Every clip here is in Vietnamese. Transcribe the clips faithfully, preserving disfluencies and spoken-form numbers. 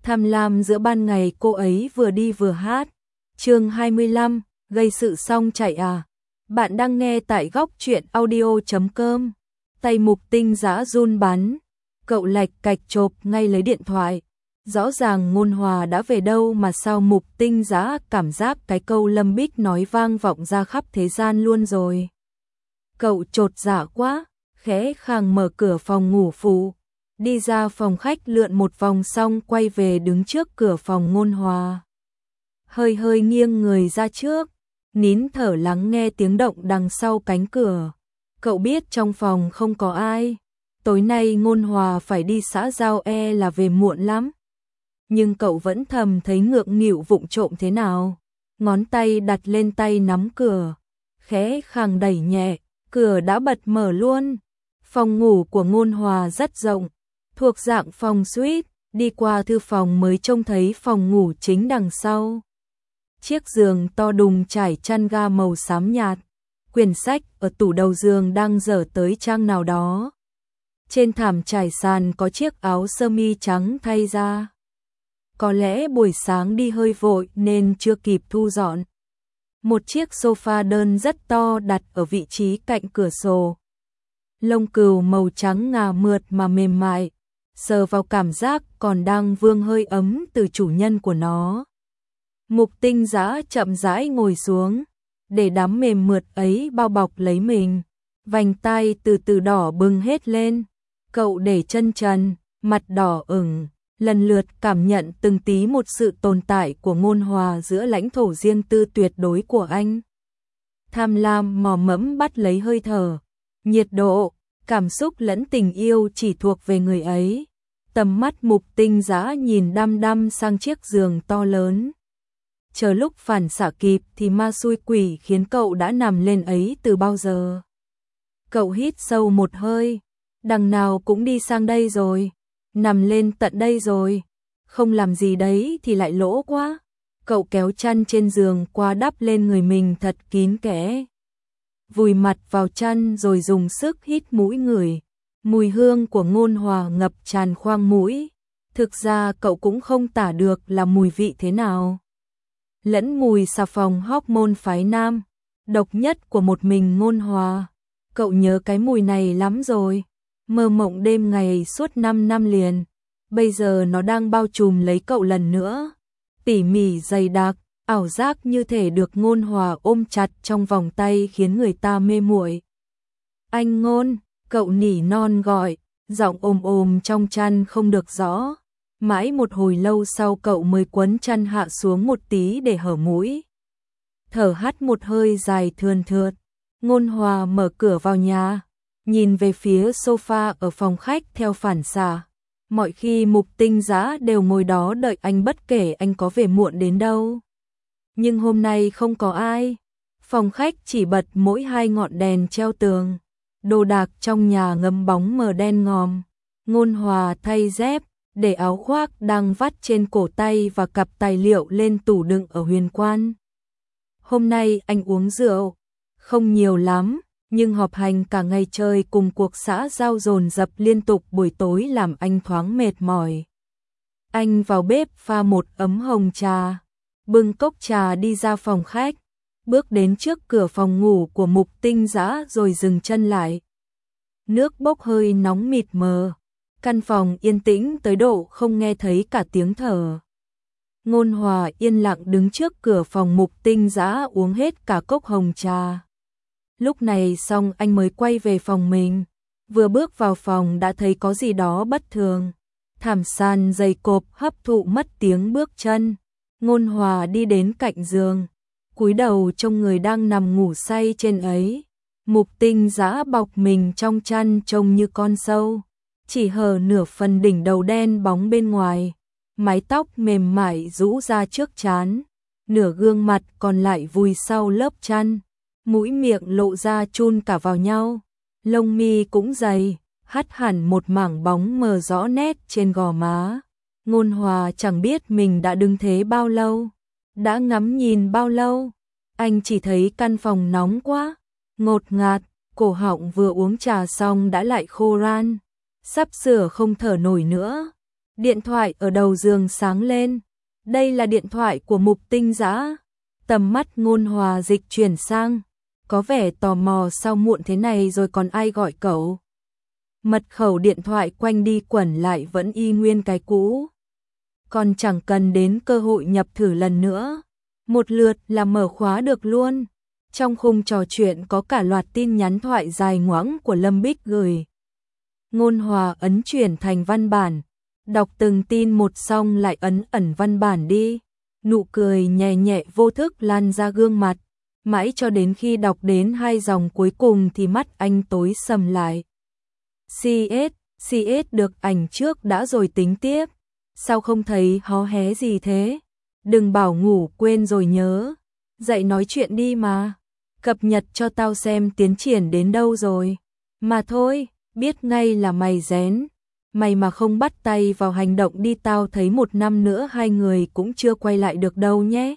Tham lam giữa ban ngày cô ấy vừa đi vừa hát. Chương hai mươi lăm, gây sự xong chạy à. Bạn đang nghe tại góc truyện audio chấm com. Tay Mục Tinh Dã run bắn. Cậu lạch cạch chộp ngay lấy điện thoại. Rõ ràng Ngôn Hòa đã về đâu mà sao Mục Tinh Dã cảm giác cái câu Lâm Bích nói vang vọng ra khắp thế gian luôn rồi. Cậu chột dạ quá, khẽ khàng mở cửa phòng ngủ phụ. Đi ra phòng khách lượn một vòng xong quay về đứng trước cửa phòng Ngôn Hòa. Hơi hơi nghiêng người ra trước, nín thở lắng nghe tiếng động đằng sau cánh cửa. Cậu biết trong phòng không có ai. Tối nay Ngôn Hòa phải đi xã giao e là về muộn lắm. Nhưng cậu vẫn thầm thấy ngượng nghịu vụng trộm thế nào. Ngón tay đặt lên tay nắm cửa, khẽ khàng đẩy nhẹ, cửa đã bật mở luôn. Phòng ngủ của Ngôn Hòa rất rộng, thuộc dạng phòng suite, đi qua thư phòng mới trông thấy phòng ngủ chính đằng sau. Chiếc giường to đùng trải chăn ga màu xám nhạt, quyển sách ở tủ đầu giường đang dở tới trang nào đó. Trên thảm trải sàn có chiếc áo sơ mi trắng thay ra. Có lẽ buổi sáng đi hơi vội nên chưa kịp thu dọn. Một chiếc sofa đơn rất to đặt ở vị trí cạnh cửa sổ. Lông cừu màu trắng ngà mượt mà mềm mại, sờ vào cảm giác còn đang vương hơi ấm từ chủ nhân của nó. Mục Tinh Dã chậm rãi ngồi xuống, để đám mềm mượt ấy bao bọc lấy mình. Vành tai từ từ đỏ bừng hết lên. Cậu để chân trần, mặt đỏ ửng, lần lượt cảm nhận từng tí một sự tồn tại của Ngôn Hòa giữa lãnh thổ riêng tư tuyệt đối của anh. Tham lam mò mẫm bắt lấy hơi thở, nhiệt độ, cảm xúc lẫn tình yêu chỉ thuộc về người ấy. Tầm mắt Mục Tinh Dã nhìn đăm đăm sang chiếc giường to lớn. Chờ lúc phản xạ kịp thì ma xui quỷ khiến cậu đã nằm lên ấy từ bao giờ. Cậu hít sâu một hơi, đằng nào cũng đi sang đây rồi, nằm lên tận đây rồi, không làm gì đấy thì lại lỗ quá. Cậu kéo chăn trên giường qua đắp lên người mình thật kín kẽ, vùi mặt vào chăn rồi dùng sức hít mũi ngửi. Mùi hương của Ngôn Hòa ngập tràn khoang mũi. Thực ra cậu cũng không tả được là mùi vị thế nào. Lẫn mùi xà phòng hormone phái nam, độc nhất của một mình Ngôn Hòa. Cậu nhớ cái mùi này lắm rồi, mơ mộng đêm ngày suốt năm năm liền. Bây giờ nó đang bao trùm lấy cậu lần nữa, tỉ mỉ dày đặc, ảo giác như thể được Ngôn Hòa ôm chặt trong vòng tay khiến người ta mê muội. Anh Ngôn, cậu nỉ non gọi, giọng ồm ồm trong chăn không được rõ. Mãi một hồi lâu sau cậu mới quấn chăn hạ xuống một tí để hở mũi. Thở hắt một hơi dài thườn thượt. Ngôn Hòa mở cửa vào nhà, nhìn về phía sofa ở phòng khách theo phản xạ. Mọi khi Mục Tinh Dã đều ngồi đó đợi anh bất kể anh có về muộn đến đâu. Nhưng hôm nay không có ai. Phòng khách chỉ bật mỗi hai ngọn đèn treo tường. Đồ đạc trong nhà ngấm bóng mờ đen ngòm. Ngôn Hòa thay dép, để áo khoác đang vắt trên cổ tay và cặp tài liệu lên tủ đựng ở huyền quan. Hôm nay anh uống rượu, không nhiều lắm, nhưng họp hành cả ngày chơi cùng cuộc xã giao dồn dập liên tục buổi tối làm anh thoáng mệt mỏi. Anh vào bếp pha một ấm hồng trà, bưng cốc trà đi ra phòng khách, bước đến trước cửa phòng ngủ của Mục Tinh Dã rồi dừng chân lại. Nước bốc hơi nóng mịt mờ. Căn phòng yên tĩnh tới độ không nghe thấy cả tiếng thở. Ngôn Hòa yên lặng đứng trước cửa phòng Mục Tinh Dã uống hết cả cốc hồng trà. Lúc này xong anh mới quay về phòng mình. Vừa bước vào phòng đã thấy có gì đó bất thường. Thảm sàn dày cộp hấp thụ mất tiếng bước chân. Ngôn Hòa đi đến cạnh giường, cúi đầu trông người đang nằm ngủ say trên ấy. Mục Tinh Dã bọc mình trong chăn trông như con sâu, chỉ hở nửa phần đỉnh đầu đen bóng bên ngoài, mái tóc mềm mại rũ ra trước trán, nửa gương mặt còn lại vùi sau lớp chăn, mũi miệng lộ ra chun cả vào nhau, lông mi cũng dày, hắt hẳn một mảng bóng mờ rõ nét trên gò má. Ngôn Hòa chẳng biết mình đã đứng thế bao lâu, đã ngắm nhìn bao lâu, anh chỉ thấy căn phòng nóng quá, ngột ngạt, cổ họng vừa uống trà xong đã lại khô ran. Sắp sửa không thở nổi nữa. Điện thoại ở đầu giường sáng lên. Đây là điện thoại của Mục Tinh Dã. Tầm mắt Ngôn Hòa dịch chuyển sang, có vẻ tò mò sao muộn thế này rồi còn ai gọi cậu. Mật khẩu điện thoại quanh đi quẩn lại vẫn y nguyên cái cũ. Còn chẳng cần đến cơ hội nhập thử lần nữa. Một lượt là mở khóa được luôn. Trong khung trò chuyện có cả loạt tin nhắn thoại dài ngoãng của Lâm Bích gửi. Ngôn Hòa ấn chuyển thành văn bản. Đọc từng tin một xong lại ấn ẩn văn bản đi. Nụ cười nhẹ nhẹ vô thức lan ra gương mặt. Mãi cho đến khi đọc đến hai dòng cuối cùng thì mắt anh tối sầm lại. xê ét, xê ét được ảnh trước đã rồi tính tiếp. Sao không thấy hó hé gì thế? Đừng bảo ngủ quên rồi nhớ. Dậy nói chuyện đi mà. Cập nhật cho tao xem tiến triển đến đâu rồi. Mà thôi, biết ngay là mày rén. Mày mà không bắt tay vào hành động đi tao thấy một năm nữa hai người cũng chưa quay lại được đâu nhé.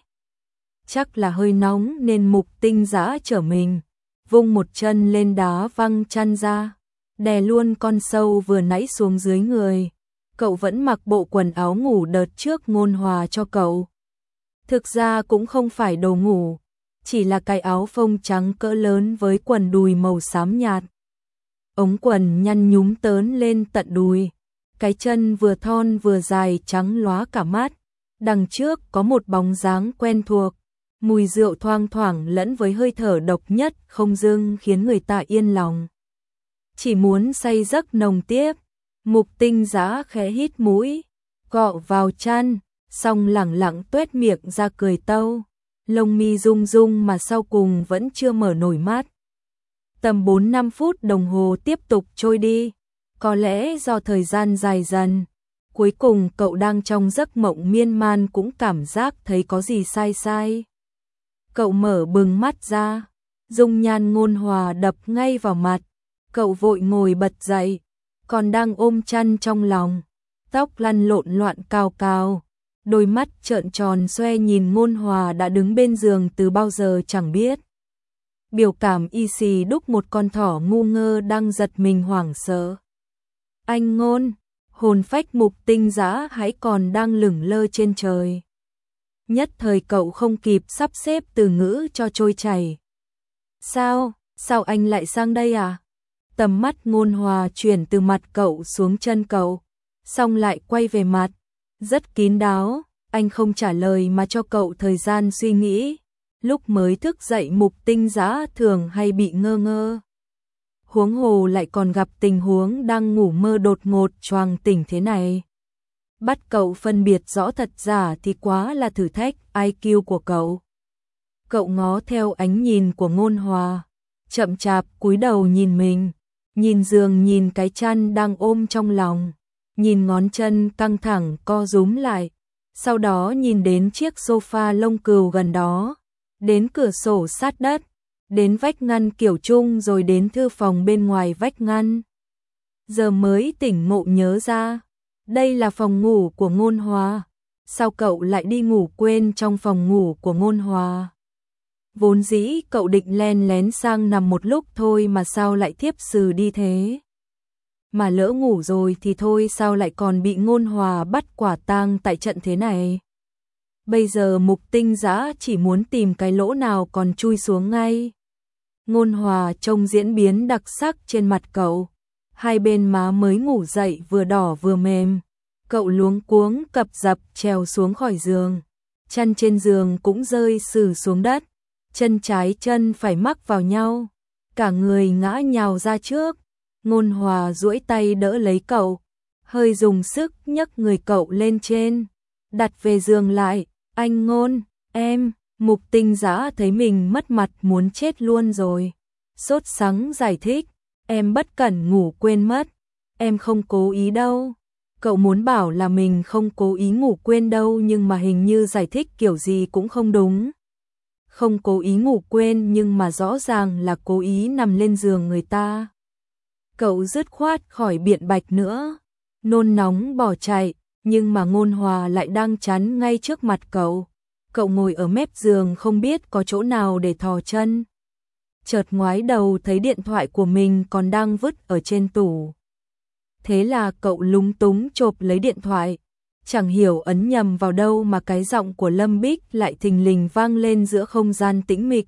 Chắc là hơi nóng nên Mục Tinh Dã trở mình. Vung một chân lên đá văng chăn ra. Đè luôn con sâu vừa nãy xuống dưới người. Cậu vẫn mặc bộ quần áo ngủ đợt trước Ngôn Hòa cho cậu. Thực ra cũng không phải đồ ngủ. Chỉ là cái áo phông trắng cỡ lớn với quần đùi màu xám nhạt. Ống quần nhăn nhúm tớn lên tận đùi. Cái chân vừa thon vừa dài trắng lóa cả mắt. Đằng trước có một bóng dáng quen thuộc. Mùi rượu thoang thoảng lẫn với hơi thở độc nhất không dưng khiến người ta yên lòng. Chỉ muốn say giấc nồng tiếp. Mục Tinh Dã khẽ hít mũi, cọ vào chăn, xong lẳng lặng tuét miệng ra cười tâu. Lông mi rung rung mà sau cùng vẫn chưa mở nổi mắt. Tầm bốn năm phút đồng hồ tiếp tục trôi đi. Có lẽ do thời gian dài dần. Cuối cùng cậu đang trong giấc mộng miên man cũng cảm giác thấy có gì sai sai. Cậu mở bừng mắt ra. Dung nhan Ngôn Hòa đập ngay vào mặt. Cậu vội ngồi bật dậy. Còn đang ôm chăn trong lòng. Tóc lăn lộn loạn cao cao. Đôi mắt trợn tròn xoe nhìn Ngôn Hòa đã đứng bên giường từ bao giờ chẳng biết. Biểu cảm y xì đúc một con thỏ ngu ngơ đang giật mình hoảng sợ. Anh Ngôn, hồn phách Mục Tinh Dã hãy còn đang lửng lơ trên trời. Nhất thời cậu không kịp sắp xếp từ ngữ cho trôi chảy. Sao, sao anh lại sang đây à? Tầm mắt Ngôn Hòa chuyển từ mặt cậu xuống chân cậu, xong lại quay về mặt. Rất kín đáo, anh không trả lời mà cho cậu thời gian suy nghĩ. Lúc mới thức dậy Mục Tinh Dã thường hay bị ngơ ngơ. Huống hồ lại còn gặp tình huống đang ngủ mơ đột ngột choàng tỉnh thế này. Bắt cậu phân biệt rõ thật giả thì quá là thử thách i kiu của cậu. Cậu ngó theo ánh nhìn của Ngôn Hòa, chậm chạp cúi đầu nhìn mình, nhìn giường nhìn cái chăn đang ôm trong lòng, nhìn ngón chân căng thẳng co rúm lại, sau đó nhìn đến chiếc sofa lông cừu gần đó, đến cửa sổ sát đất, đến vách ngăn kiểu chung rồi đến thư phòng bên ngoài vách ngăn. Giờ mới tỉnh ngộ nhớ ra, đây là phòng ngủ của Ngôn Hòa. Sao cậu lại đi ngủ quên trong phòng ngủ của Ngôn Hòa? Vốn dĩ cậu định len lén sang nằm một lúc thôi mà sao lại thiếp sừ đi thế? Mà lỡ ngủ rồi thì thôi sao lại còn bị Ngôn Hòa bắt quả tang tại trận thế này? Bây giờ Mục Tinh Dã chỉ muốn tìm cái lỗ nào còn chui xuống ngay. Ngôn Hòa trông diễn biến đặc sắc trên mặt cậu. Hai bên má mới ngủ dậy vừa đỏ vừa mềm. Cậu luống cuống cập dập trèo xuống khỏi giường. Chăn trên giường cũng rơi sừ xuống đất. Chân trái chân phải mắc vào nhau. Cả người ngã nhào ra trước. Ngôn Hòa duỗi tay đỡ lấy cậu. Hơi dùng sức nhấc người cậu lên trên. Đặt về giường lại. Anh Ngôn, em. Mục Tinh Dã thấy mình mất mặt muốn chết luôn rồi. Sốt sắng giải thích. Em bất cẩn ngủ quên mất. Em không cố ý đâu. Cậu muốn bảo là mình không cố ý ngủ quên đâu nhưng mà hình như giải thích kiểu gì cũng không đúng. Không cố ý ngủ quên nhưng mà rõ ràng là cố ý nằm lên giường người ta. Cậu dứt khoát khỏi biện bạch nữa. Nôn nóng bỏ chạy, nhưng mà Ngôn Hòa lại đang chắn ngay trước mặt cậu. Cậu ngồi ở mép giường không biết có chỗ nào để thò chân. Chợt ngoái đầu thấy điện thoại của mình còn đang vứt ở trên tủ. Thế là cậu lúng túng chộp lấy điện thoại, chẳng hiểu ấn nhầm vào đâu mà cái giọng của Lâm Bích lại thình lình vang lên giữa không gian tĩnh mịch.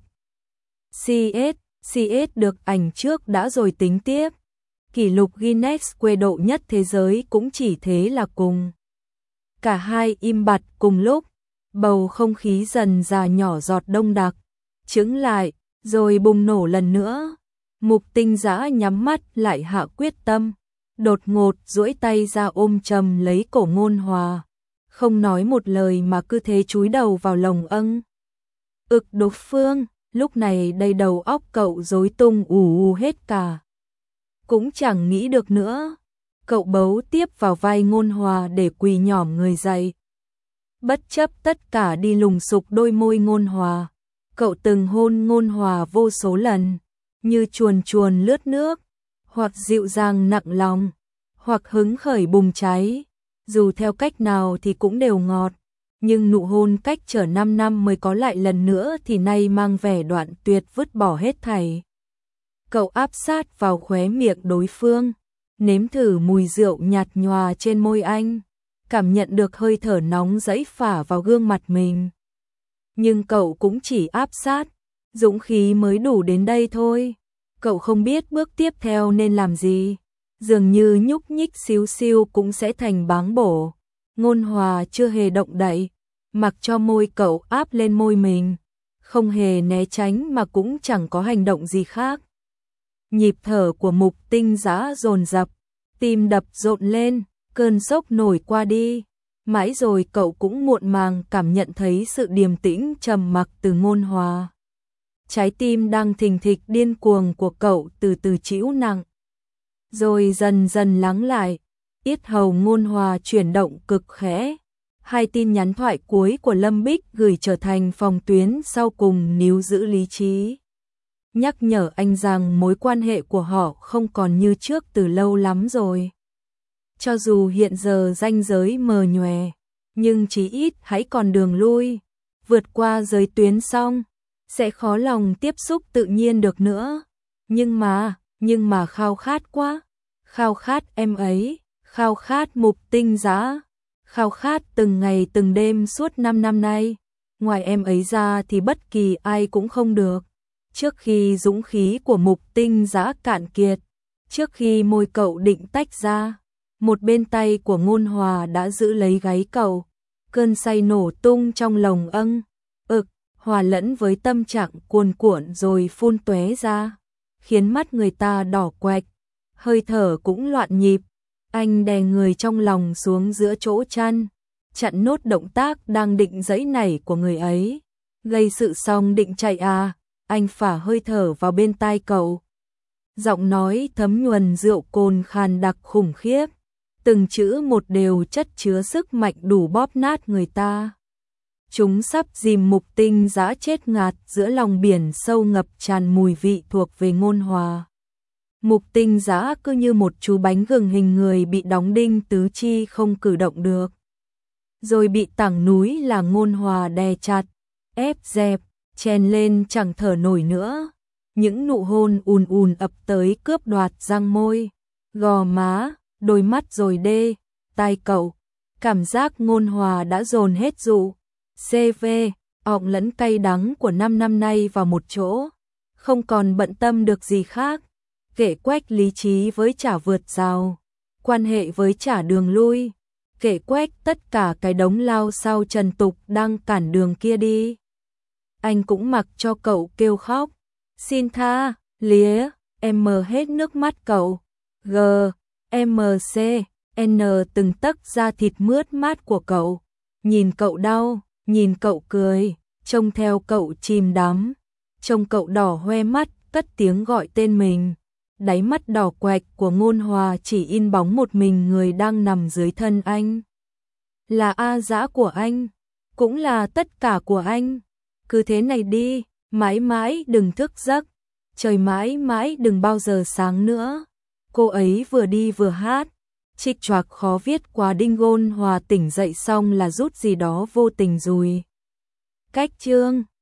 xê ét, xê ét được ảnh trước đã rồi tính tiếp. Kỷ lục Guinness quê độ nhất thế giới cũng chỉ thế là cùng. Cả hai im bặt cùng lúc, bầu không khí dần già nhỏ giọt đông đặc, chững lại, rồi bùng nổ lần nữa. Mục Tinh Dã nhắm mắt lại hạ quyết tâm, đột ngột duỗi tay ra ôm chầm lấy cổ Ngôn Hòa, không nói một lời mà cứ thế chúi đầu vào lồng âng. Ực Đột Phương, lúc này đầy đầu óc cậu rối tung ù ù hết cả. Cũng chẳng nghĩ được nữa, cậu bấu tiếp vào vai Ngôn Hòa để quỳ nhỏm người dậy. Bất chấp tất cả đi lùng sục đôi môi Ngôn Hòa, cậu từng hôn Ngôn Hòa vô số lần, như chuồn chuồn lướt nước, hoặc dịu dàng nặng lòng, hoặc hứng khởi bùng cháy, dù theo cách nào thì cũng đều ngọt, nhưng nụ hôn cách trở năm năm mới có lại lần nữa thì nay mang vẻ đoạn tuyệt vứt bỏ hết thảy. Cậu áp sát vào khóe miệng đối phương, nếm thử mùi rượu nhạt nhòa trên môi anh, cảm nhận được hơi thở nóng rẫy phả vào gương mặt mình. Nhưng cậu cũng chỉ áp sát, dũng khí mới đủ đến đây thôi. Cậu không biết bước tiếp theo nên làm gì, dường như nhúc nhích xíu xiu cũng sẽ thành báng bổ. Ngôn Hòa chưa hề động đậy, mặc cho môi cậu áp lên môi mình, không hề né tránh mà cũng chẳng có hành động gì khác. Nhịp thở của Mục Tinh Dã dồn dập, tim đập rộn lên, cơn sốc nổi qua đi. Mãi rồi cậu cũng muộn màng cảm nhận thấy sự điềm tĩnh trầm mặc từ Ngôn Hòa. Trái tim đang thình thịch điên cuồng của cậu từ từ trĩu nặng, rồi dần dần lắng lại. Yết hầu Ngôn Hòa chuyển động cực khẽ. Hai tin nhắn thoại cuối của Lâm Bích gửi trở thành phòng tuyến sau cùng níu giữ lý trí, nhắc nhở anh rằng mối quan hệ của họ không còn như trước từ lâu lắm rồi. Cho dù hiện giờ ranh giới mờ nhòe, nhưng chí ít hãy còn đường lui. Vượt qua giới tuyến xong, sẽ khó lòng tiếp xúc tự nhiên được nữa. Nhưng mà, nhưng mà khao khát quá. Khao khát em ấy, khao khát Mục Tinh Dã, khao khát từng ngày từng đêm suốt năm năm nay. Ngoài em ấy ra thì bất kỳ ai cũng không được. Trước khi dũng khí của Mục Tinh Dã cạn kiệt, trước khi môi cậu định tách ra, một bên tay của Ngôn Hòa đã giữ lấy gáy cậu. Cơn say nổ tung trong lồng âng, ực, hòa lẫn với tâm trạng cuồn cuộn rồi phun tóe ra, khiến mắt người ta đỏ quạch, hơi thở cũng loạn nhịp. Anh đè người trong lòng xuống giữa chỗ chăn, chặn nốt động tác đang định giãy nảy của người ấy. Gây sự xong định chạy à? Anh phả hơi thở vào bên tai cậu. Giọng nói thấm nhuần rượu cồn khàn đặc khủng khiếp, từng chữ một đều chất chứa sức mạnh đủ bóp nát người ta. Chúng sắp dìm Mục Tinh Dã chết ngạt giữa lòng biển sâu ngập tràn mùi vị thuộc về Ngôn Hòa. Mục Tinh Dã cứ như một chú bánh gừng hình người bị đóng đinh tứ chi không cử động được. Rồi bị tảng núi là Ngôn Hòa đè chặt, ép dẹp, chèn lên chẳng thở nổi nữa. Những nụ hôn ùn ùn ập tới cướp đoạt răng môi, gò má, đôi mắt rồi đê, tai cậu. Cảm giác Ngôn Hòa đã dồn hết rượu, xê vê, ọng lẫn cay đắng của năm năm nay vào một chỗ, không còn bận tâm được gì khác. Kể quách lý trí với chả vượt rào, quan hệ với chả đường lui, kể quách tất cả cái đống lao sao trần tục đang cản đường kia đi. Anh cũng mặc cho cậu kêu khóc, xin tha, lía, em mờ hết nước mắt cậu, g, m, c, n từng tấc da thịt mướt mát của cậu, nhìn cậu đau, nhìn cậu cười, trông theo cậu chìm đắm, trông cậu đỏ hoe mắt, cất tiếng gọi tên mình. Đáy mắt đỏ quạch của Ngôn Hòa chỉ in bóng một mình người đang nằm dưới thân anh. Là A Dã của anh, cũng là tất cả của anh. Cứ thế này đi, mãi mãi đừng thức giấc, trời mãi mãi đừng bao giờ sáng nữa. Cô ấy vừa đi vừa hát, trích choạc khó viết quá. Đinh Ngôn Hòa tỉnh dậy xong là rút gì đó vô tình rùi cách chương.